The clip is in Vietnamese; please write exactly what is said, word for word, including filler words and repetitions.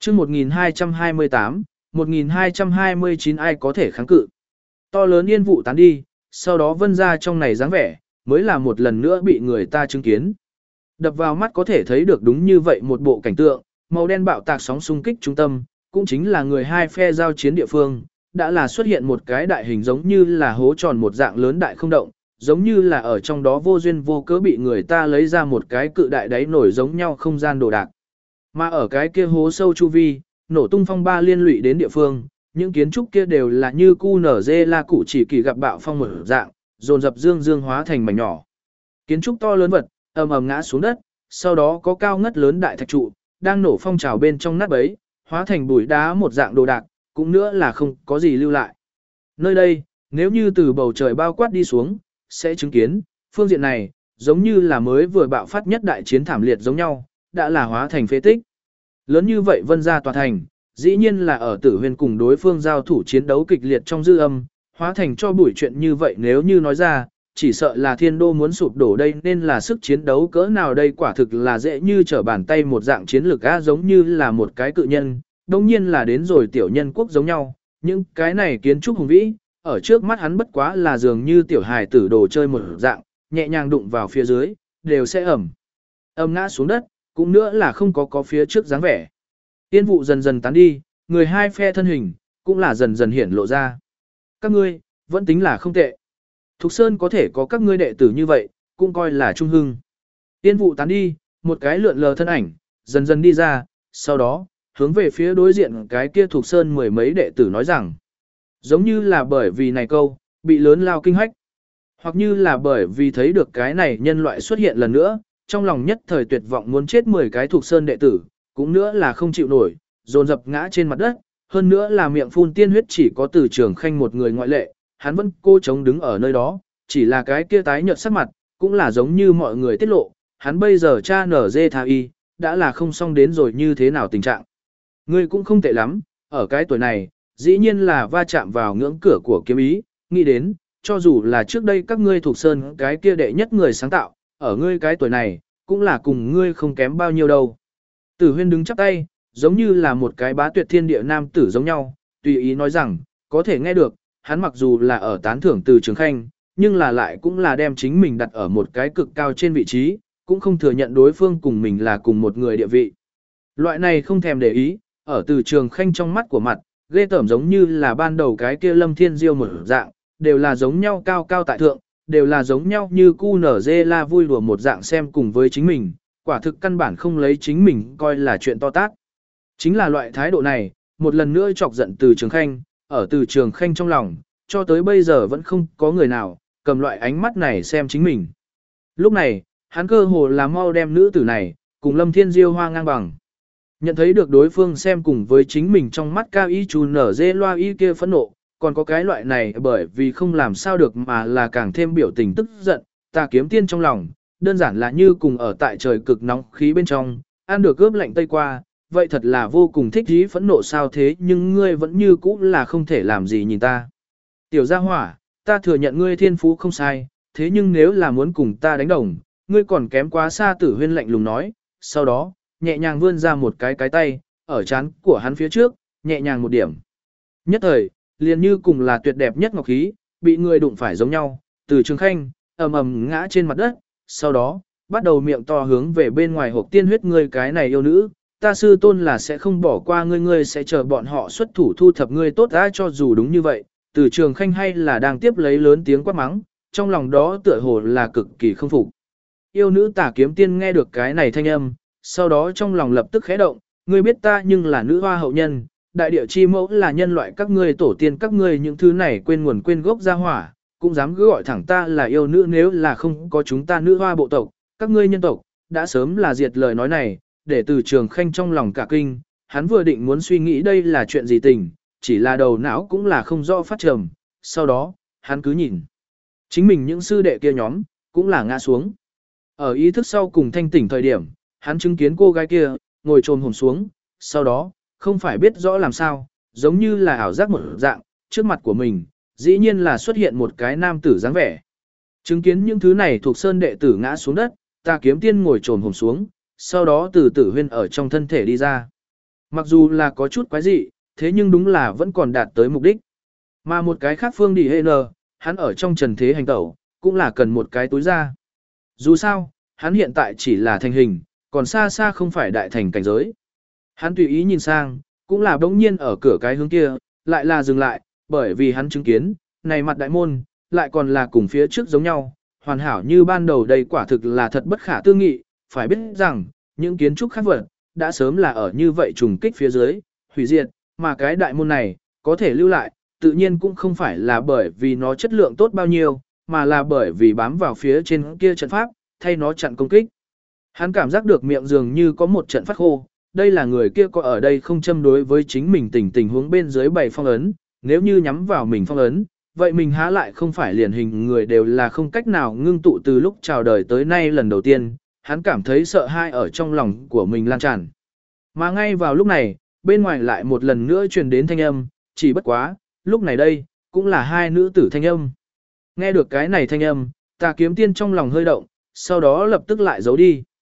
chương một nghìn hai trăm hai mươi tám, một nghìn hai trăm hai mươi chín ai có thể kháng cự. To lớn yên vụ tán đi, sau đó vân ra trong này dáng vẻ, mới là một lần nữa bị người ta chứng kiến. Đập vào mắt có thể thấy được đúng như vậy một bộ cảnh tượng, màu đen bạo tạc sóng xung kích trung tâm, cũng chính là người hai phe giao chiến địa phương, đã là xuất hiện một cái đại hình giống như là hố tròn một dạng lớn đại không động, giống như là ở trong đó vô duyên vô cớ bị người ta lấy ra một cái cự đại đáy nổi giống nhau không gian đồ đạc. Mà ở cái kia hố sâu chu vi, nổ tung phong ba liên lụy đến địa phương, những kiến trúc kia đều là như cu nở dê la cụ chỉ kỳ gặp bạo phong một dạng, dồn dập dương dương hóa thành mảnh nhỏ. Kiến trúc to lớn vật, ầm ầm ngã xuống đất, sau đó có cao ngất lớn đại thạch trụ, đang nổ phong trào bên trong nát bấy, hóa thành bụi đá một dạng đồ đạc, cũng nữa là không có gì lưu lại. Nơi đây, nếu như từ bầu trời bao quát đi xuống, sẽ chứng kiến, phương diện này, giống như là mới vừa bạo phát nhất đại chiến thảm liệt giống nhau, đã là hóa thành phế tích. Lớn như vậy vân ra tòa thành, dĩ nhiên là ở tử huyền cùng đối phương giao thủ chiến đấu kịch liệt trong dư âm, hóa thành cho buổi chuyện như vậy nếu như nói ra, chỉ sợ là thiên đô muốn sụp đổ đây nên là sức chiến đấu cỡ nào đây quả thực là dễ như trở bàn tay một dạng chiến lược á giống như là một cái cự nhân, đồng nhiên là đến rồi tiểu nhân quốc giống nhau, những cái này kiến trúc hùng vĩ, ở trước mắt hắn bất quá là dường như tiểu hài tử đồ chơi một dạng, nhẹ nhàng đụng vào phía dưới, đều sẽ ẩm, ầm ngã xuống đất, cũng nữa là không có có phía trước dáng vẻ. Tiên vụ dần dần tán đi, người hai phe thân hình, cũng là dần dần hiển lộ ra. Các ngươi, vẫn tính là không tệ. Thục Sơn có thể có các ngươi đệ tử như vậy, cũng coi là trung hưng. Tiên vụ tán đi, một cái lượn lờ thân ảnh, dần dần đi ra, sau đó, hướng về phía đối diện cái kia Thục Sơn mười mấy đệ tử nói rằng, giống như là bởi vì này câu, bị lớn lao kinh hách, hoặc như là bởi vì thấy được cái này nhân loại xuất hiện lần nữa, trong lòng nhất thời tuyệt vọng muốn chết mười cái Thục Sơn đệ tử, cũng nữa là không chịu nổi, dồn dập ngã trên mặt đất, hơn nữa là miệng phun tiên huyết chỉ có Từ Trường Khanh một người ngoại lệ, hắn vẫn cô chống đứng ở nơi đó, chỉ là cái kia tái nhợt sắc mặt, cũng là giống như mọi người tiết lộ, hắn bây giờ cha nở dê tha y, đã là không xong đến rồi như thế nào tình trạng. Ngươi cũng không tệ lắm, ở cái tuổi này, dĩ nhiên là va chạm vào ngưỡng cửa của kiếm ý, nghĩ đến, cho dù là trước đây các ngươi thuộc sơn cái kia đệ nhất người sáng tạo, ở ngươi cái tuổi này, cũng là cùng ngươi không kém bao nhiêu đâu. Tử Huyên đứng chắp tay, giống như là một cái bá tuyệt thiên địa nam tử giống nhau, tùy ý nói rằng, có thể nghe được, hắn mặc dù là ở tán thưởng Từ Trường Khanh, nhưng là lại cũng là đem chính mình đặt ở một cái cực cao trên vị trí, cũng không thừa nhận đối phương cùng mình là cùng một người địa vị. Loại này không thèm để ý, ở Từ Trường Khanh trong mắt của mặt, ghê tởm giống như là ban đầu cái kia Lâm Thiên Diêu một dạng, đều là giống nhau cao cao tại thượng, đều là giống nhau như cu nở dê la vui đùa một dạng xem cùng với chính mình, quả thực căn bản không lấy chính mình coi là chuyện to tát. Chính là loại thái độ này, một lần nữa chọc giận Từ Trường Khanh, ở Từ Trường Khanh trong lòng, cho tới bây giờ vẫn không có người nào, cầm loại ánh mắt này xem chính mình. Lúc này, hắn cơ hồ là mau đem nữ tử này, cùng Lâm Thiên Diêu hoa ngang bằng. Nhận thấy được đối phương xem cùng với chính mình trong mắt cao y chú nở dê loa y kia phẫn nộ, còn có cái loại này bởi vì không làm sao được mà là càng thêm biểu tình tức giận, ta kiếm tiên trong lòng, đơn giản là như cùng ở tại trời cực nóng khí bên trong, ăn được cướp lạnh tây qua, vậy thật là vô cùng thích ý phẫn nộ sao thế nhưng ngươi vẫn như cũ là không thể làm gì nhìn ta. Tiểu gia hỏa, ta thừa nhận ngươi thiên phú không sai, thế nhưng nếu là muốn cùng ta đánh đồng, ngươi còn kém quá xa. Tử Huyên lạnh lùng nói, sau đó, nhẹ nhàng vươn ra một cái cái tay, ở trán của hắn phía trước, nhẹ nhàng một điểm. Nhất thời, liền như cùng là tuyệt đẹp nhất ngọc khí, bị người đụng phải giống nhau, Từ Trường Khanh, ầm ầm ngã trên mặt đất, sau đó, bắt đầu miệng to hướng về bên ngoài hộp tiên huyết ngươi cái này yêu nữ, ta sư tôn là sẽ không bỏ qua ngươi ngươi sẽ chờ bọn họ xuất thủ thu thập ngươi tốt đã cho dù đúng như vậy, Từ Trường Khanh hay là đang tiếp lấy lớn tiếng quát mắng, trong lòng đó tựa hồ là cực kỳ không phục. Yêu nữ Tả Kiếm Tiên nghe được cái này thanh âm, sau đó trong lòng lập tức khẽ động, ngươi biết ta nhưng là nữ hoa hậu nhân, đại địa chi mẫu là nhân loại các ngươi tổ tiên các ngươi những thứ này quên nguồn quên gốc ra hỏa, cũng dám cứ gọi thẳng ta là yêu nữ nếu là không có chúng ta nữ hoa bộ tộc, các ngươi nhân tộc, đã sớm là diệt lời nói này, để Từ Trường Khanh trong lòng cả kinh, hắn vừa định muốn suy nghĩ đây là chuyện gì tình, chỉ là đầu não cũng là không rõ phát trầm, sau đó, hắn cứ nhìn. Chính mình những sư đệ kia nhóm, cũng là ngã xuống. Ở ý thức sau cùng thanh tỉnh thời điểm, hắn chứng kiến cô gái kia, ngồi trồm hổm xuống, sau đó, không phải biết rõ làm sao, giống như là ảo giác một dạng, trước mặt của mình, dĩ nhiên là xuất hiện một cái nam tử dáng vẻ. Chứng kiến những thứ này thuộc sơn đệ tử ngã xuống đất, Ta Kiếm Tiên ngồi trồm hổm xuống, sau đó từ Tử Huyên ở trong thân thể đi ra. Mặc dù là có chút quái dị, thế nhưng đúng là vẫn còn đạt tới mục đích. Mà một cái khác Phương Đi Hê Nờ, hắn ở trong trần thế hành tẩu, cũng là cần một cái túi ra. Dù sao, hắn hiện tại chỉ là thành hình, còn xa xa không phải đại thành cảnh giới. Hắn tùy ý nhìn sang, cũng là bỗng nhiên ở cửa cái hướng kia, lại là dừng lại, bởi vì hắn chứng kiến, này mặt đại môn, lại còn là cùng phía trước giống nhau, hoàn hảo như ban đầu đây quả thực là thật bất khả tư nghị, phải biết rằng, những kiến trúc khác vật, đã sớm là ở như vậy trùng kích phía dưới, hủy diệt, mà cái đại môn này, có thể lưu lại, tự nhiên cũng không phải là bởi vì nó chất lượng tốt bao nhiêu, mà là bởi vì bám vào phía trên kia trận pháp, thay nó chặn công kích. Hắn cảm giác được miệng dường như có một trận phát khô, đây là người kia có ở đây không châm đối với chính mình tình tình huống bên dưới bày phong ấn, nếu như nhắm vào mình phong ấn, vậy mình há lại không phải liền hình người đều là không cách nào ngưng tụ từ lúc chào đời tới nay lần đầu tiên, hắn cảm thấy sợ hãi ở trong lòng của mình lan tràn. Mà ngay vào lúc này, bên ngoài lại một lần nữa truyền đến thanh âm, chỉ bất quá, lúc này đây, cũng là hai nữ tử thanh âm. Nghe được cái này thanh âm, Tà Kiếm Tiên trong lòng hơi động, sau đó lập tức lại giấu đi.